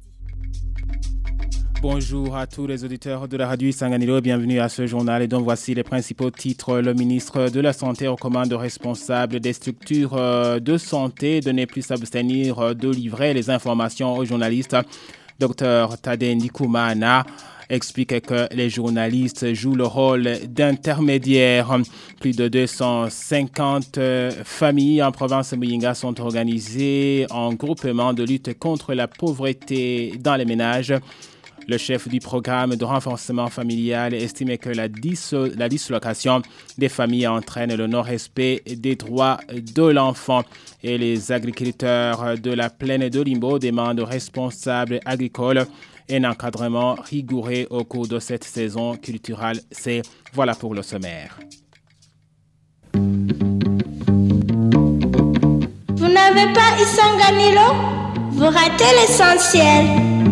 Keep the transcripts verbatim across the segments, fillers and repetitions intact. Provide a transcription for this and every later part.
Bonjour à tous les auditeurs de la radio Isanganiro, bienvenue à ce journal et donc voici les principaux titres. Le ministre de la Santé recommande aux responsables des structures de santé de ne plus s'abstenir de livrer les informations aux journalistes. Docteur Tade Ndikumana explique que les journalistes jouent le rôle d'intermédiaires. Plus de deux cent cinquante familles en province de Muyinga sont organisées en groupement de lutte contre la pauvreté dans les ménages. Le chef du programme de renforcement familial estime que la, disso- la dislocation des familles entraîne le non-respect des droits de l'enfant. Et les agriculteurs de la plaine de Limbo demandent aux responsables agricoles un encadrement rigoureux au cours de cette saison culturelle. C'est voilà pour le sommaire. Vous n'avez pas Isanganiro? Vous ratez l'essentiel.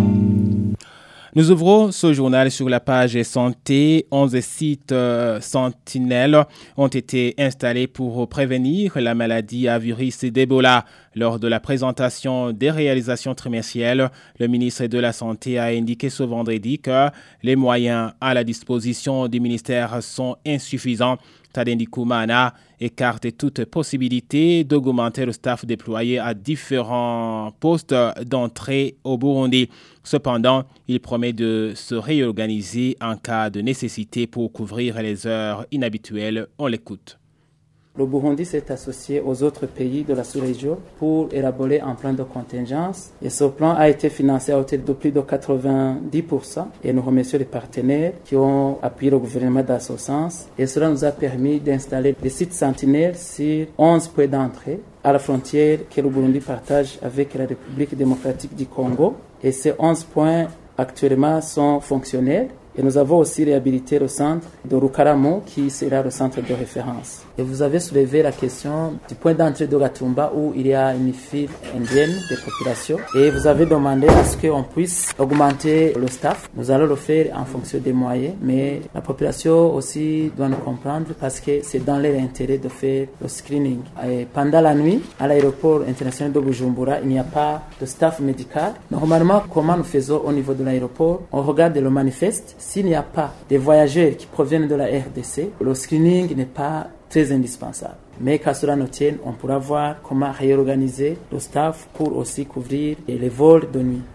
Nous ouvrons ce journal sur la page santé. onze sites euh, sentinelles ont été installés pour prévenir la maladie à virus d'Ebola. Lors de la présentation des réalisations trimestrielles, le ministre de la Santé a indiqué ce vendredi que les moyens à la disposition du ministère sont insuffisants. Tade Ndikumana écarte toute possibilité d'augmenter le staff déployé à différents postes d'entrée au Burundi. Cependant, il promet de se réorganiser en cas de nécessité pour couvrir les heures inhabituelles. On l'écoute. Le Burundi s'est associé aux autres pays de la sous-région pour élaborer un plan de contingence. Et ce plan a été financé à hauteur de plus de quatre-vingt-dix pour cent. Et nous remercions les partenaires qui ont appuyé le gouvernement dans ce sens. Et cela nous a permis d'installer des sites sentinelles sur onze points d'entrée à la frontière que le Burundi partage avec la République démocratique du Congo. Et ces onze points actuellement sont fonctionnels. Et nous avons aussi réhabilité le centre de Rukaramo qui sera le centre de référence. Et vous avez soulevé la question du point d'entrée de Gatumba où il y a une file indienne des populations. Et vous avez demandé à ce qu'on puisse augmenter le staff. Nous allons le faire en fonction des moyens. Mais la population aussi doit nous comprendre parce que c'est dans leur intérêt de faire le screening. Et pendant la nuit, à l'aéroport international de Bujumbura, il n'y a pas de staff médical. Normalement, comment nous faisons au niveau de l'aéroport? On regarde le manifeste. S'il n'y a pas de voyageurs qui proviennent de la R D C, le screening n'est pas très indispensable. Mais qu'à cela ne tienne, on pourra voir comment réorganiser le staff pour aussi couvrir les vols de nuit.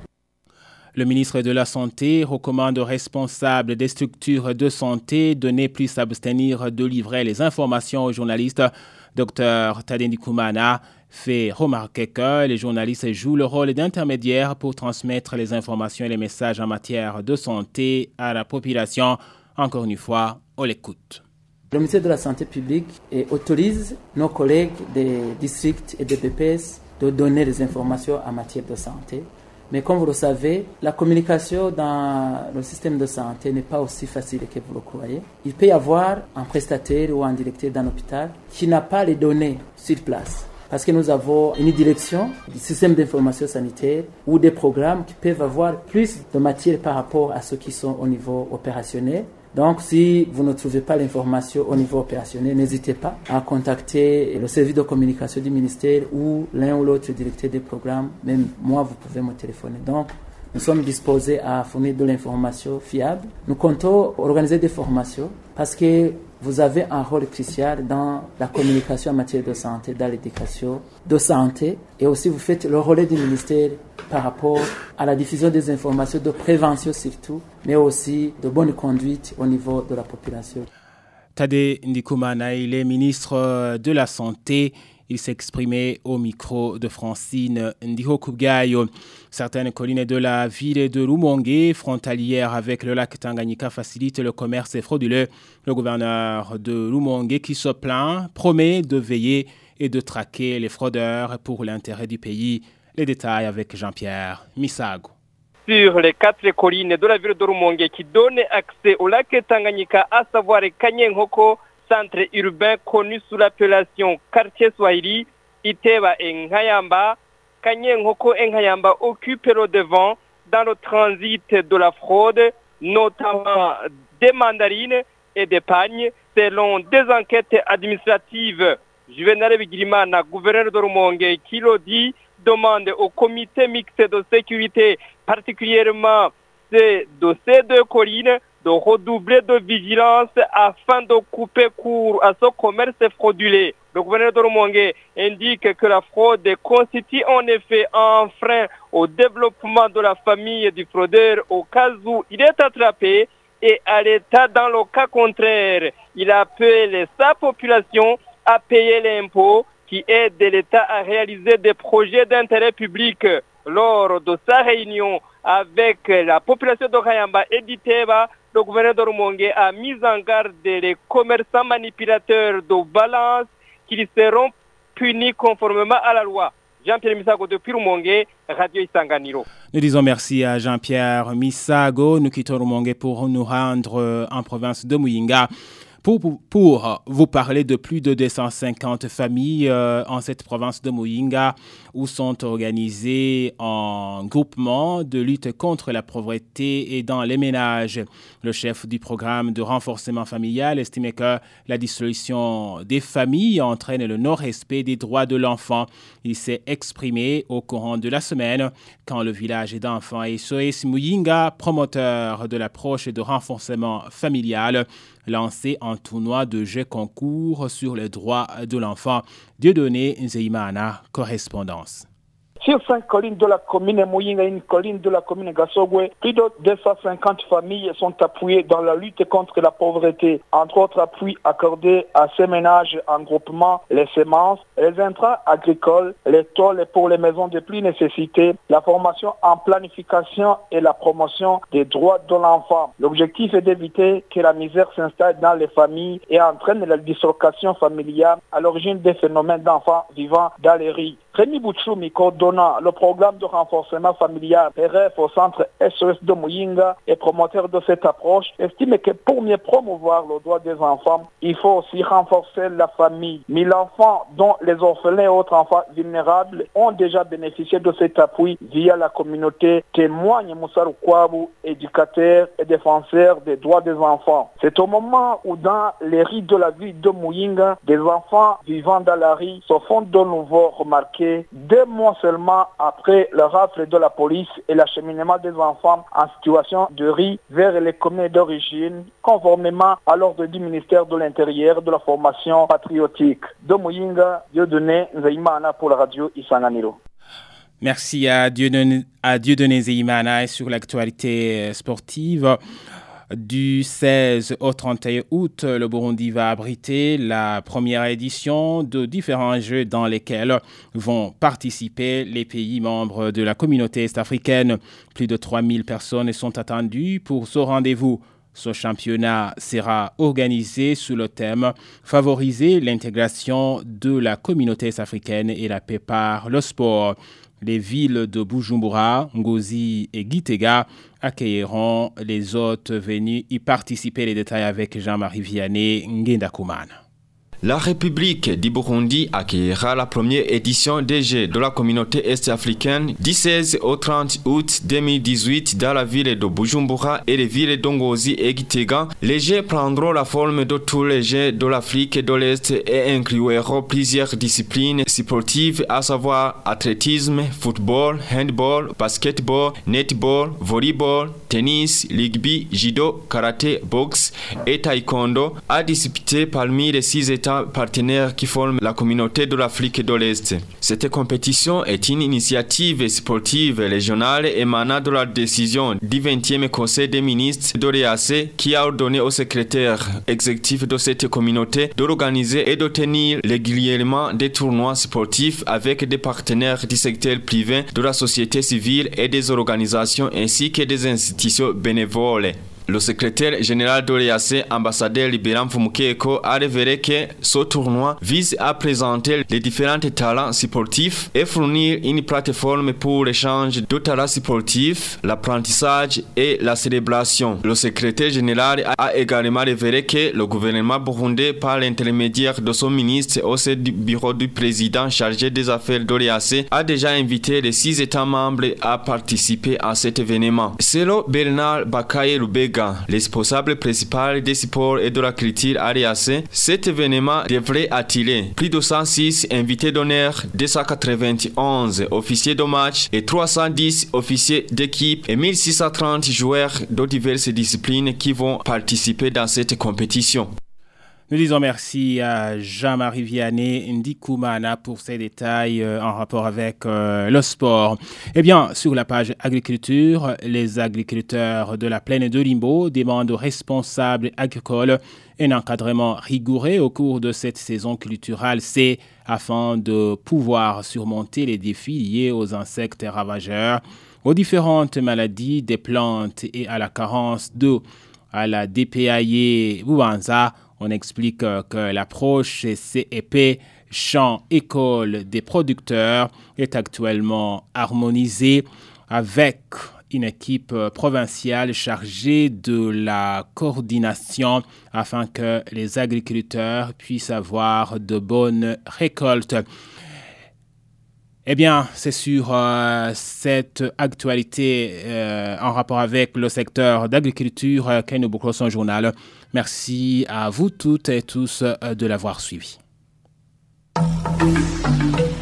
Le ministre de la Santé recommande aux responsables des structures de santé de ne plus s'abstenir de livrer les informations aux journalistes. Docteur Tade Ndikumana fait remarquer que les journalistes jouent le rôle d'intermédiaire pour transmettre les informations et les messages en matière de santé à la population. Encore une fois, on l'écoute. Le ministère de la Santé publique autorise nos collègues des districts et des B P S de donner des informations en matière de santé. Mais comme vous le savez, la communication dans le système de santé n'est pas aussi facile que vous le croyez. Il peut y avoir un prestataire ou un directeur d'un hôpital qui n'a pas les données sur place. Parce que nous avons une direction du système d'information sanitaire ou des programmes qui peuvent avoir plus de matière par rapport à ceux qui sont au niveau opérationnel. Donc, si vous ne trouvez pas l'information au niveau opérationnel, n'hésitez pas à contacter le service de communication du ministère ou l'un ou l'autre directeur des programmes. Même moi, vous pouvez me téléphoner. Donc, nous sommes disposés à fournir de l'information fiable. Nous comptons organiser des formations parce que vous avez un rôle crucial dans la communication en matière de santé, dans l'éducation de santé. Et aussi, vous faites le relais du ministère par rapport à la diffusion des informations de prévention surtout, mais aussi de bonne conduite au niveau de la population. Tade Ndikumana, il est ministre de la Santé. Il s'exprimait au micro de Francine Ndihokubgayo. Certaines collines de la ville de Rumonge, frontalières avec le lac Tanganyika, facilitent le commerce frauduleux. Le gouverneur de Rumonge, qui se plaint, promet de veiller et de traquer les fraudeurs pour l'intérêt du pays. Les détails avec Jean-Pierre Misago. Sur les quatre collines de la ville de Rumonge qui donnent accès au lac Tanganyika, à savoir Kanyenhoko, centre urbain connu sous l'appellation quartier Swahili, Iteba et Nkayamba, Kanyenhoko et Nkayamba occupent le devant dans le transit de la fraude, notamment des mandarines et des pagnes, selon des enquêtes administratives. Juvenal Bigirimana, gouverneur de Rumonge, qui le dit demande au comité mixte de sécurité, particulièrement de ces deux collines, de redoubler de vigilance afin de couper court à ce commerce frauduleux. Le gouverneur de Rumongue indique que la fraude constitue en effet un frein au développement de la famille du fraudeur au cas où il est attrapé, et à l'État dans le cas contraire. Il appelle sa population à payer l'impôt qui aide l'État à réaliser des projets d'intérêt public. Lors de sa réunion avec la population de Kayamba et d'Iteba, le gouverneur de Rumongue a mis en garde les commerçants manipulateurs de balance qu'ils seront punis conformément à la loi. Jean-Pierre Misago depuis Rumongue, Radio Isanganiro. Nous disons merci à Jean-Pierre Misago. Nous quittons Rumongue pour nous rendre en province de Muyinga. Pour, pour, pour vous parler de plus de deux cent cinquante familles euh, en cette province de Muyinga où sont organisés en groupement de lutte contre la pauvreté et dans les ménages. Le chef du programme de renforcement familial estimait que la dissolution des familles entraîne le non-respect des droits de l'enfant. Il s'est exprimé au courant de la semaine quand le village d'enfants S O S Muyinga, promoteur de l'approche de renforcement familial, lancé un tournoi de jeux concours sur les droits de l'enfant. Dieudonné Nzeimana, correspondance. Sur cinq collines de la commune Muyinga et une colline de la commune Gasogwe, plus de deux cent cinquante familles sont appuyées dans la lutte contre la pauvreté. Entre autres appuis accordés à ces ménages en groupement, les semences, les intrants agricoles, les tôles pour les maisons de plus nécessité, la formation en planification et la promotion des droits de l'enfant. L'objectif est d'éviter que la misère s'installe dans les familles et entraîne la dislocation familiale à l'origine des phénomènes d'enfants vivant dans les rues. Rémi Bouchoumi, coordonnant le programme de renforcement familial P R F au centre S O S de Muyinga et promoteur de cette approche, estime que pour mieux promouvoir le droit des enfants, il faut aussi renforcer la famille. Mille enfants, dont les orphelins et autres enfants vulnérables, ont déjà bénéficié de cet appui via la communauté, témoigne Moussa Kwabu, éducateur et défenseur des droits des enfants. C'est au moment où dans les rues de la ville de Muyinga, des enfants vivant dans la rue se font de nouveau remarquer deux mois seulement après le rafle de la police et l'acheminement des enfants en situation de rue vers les communes d'origine, conformément à l'ordre du ministère de l'Intérieur de la formation patriotique. De Muyinga, Dieudonné Nzeimana pour la radio Isanganiro. Merci à Dieudonné, à Dieudonné Nzeimana. Et sur l'actualité sportive, du seize au trente et un août, le Burundi va abriter la première édition de différents jeux dans lesquels vont participer les pays membres de la communauté est-africaine. Plus de trois mille personnes sont attendues pour ce rendez-vous. Ce championnat sera organisé sous le thème « Favoriser l'intégration de la communauté est-africaine et la paix par le sport ». Les villes de Bujumbura, Ngozi et Gitega accueilleront les hôtes venus y participer. Les détails avec Jean-Marie Vianney Ngendakumana. La République du Burundi accueillera la première édition des Jeux de la communauté est-africaine du seize au trente août deux mille dix-huit dans la ville de Bujumbura et les villes d'Ongozi et Gitega. Les Jeux prendront la forme de tous les Jeux de l'Afrique de l'Est et incluront plusieurs disciplines sportives, à savoir athlétisme, football, handball, basketball, netball, volleyball, tennis, rugby, judo, karaté, boxe et taekwondo, à disputer parmi les six États partenaires qui forment la communauté de l'Afrique de l'Est. Cette compétition est une initiative sportive régionale émanant de la décision du vingtième Conseil des ministres de l'E A C qui a ordonné au secrétaire exécutif de cette communauté d'organiser et de tenir régulièrement des tournois sportifs avec des partenaires du secteur privé, de la société civile et des organisations ainsi que des institutions bénévoles. Le secrétaire général de l'E A C, ambassadeur Libéran Fumukeko, a révélé que ce tournoi vise à présenter les différents talents sportifs et fournir une plateforme pour l'échange de talents sportifs, l'apprentissage et la célébration. Le secrétaire général a également révélé que le gouvernement burundais, par l'intermédiaire de son ministre au sein du bureau du président chargé des affaires de l'E A C, a déjà invité les six États membres à participer à cet événement. Selon Bernard Bakaye Lubega, Maïga, responsable principal des sports et de la culture à l'E A C, cet événement devrait attirer plus de cent six invités d'honneur, deux cent quatre-vingt-onze officiers de match et trois cent dix officiers d'équipe et mille six cent trente joueurs de diverses disciplines qui vont participer dans cette compétition. Nous disons merci à Jean-Marie Vianney Ndikoumana pour ces détails euh, en rapport avec euh, le sport. Eh bien, sur la page agriculture, les agriculteurs de la plaine de Limbo demandent aux responsables agricoles un encadrement rigoureux au cours de cette saison culturelle. C'est afin de pouvoir surmonter les défis liés aux insectes ravageurs, aux différentes maladies des plantes et à la carence d'eau. À la D P A I Boubanza, on explique que l'approche C E P Champ École des producteurs est actuellement harmonisée avec une équipe provinciale chargée de la coordination afin que les agriculteurs puissent avoir de bonnes récoltes. Eh bien, c'est sur euh, cette actualité euh, en rapport avec le secteur d'agriculture euh, que nous bouclons son journal. Merci à vous toutes et tous euh, de l'avoir suivi.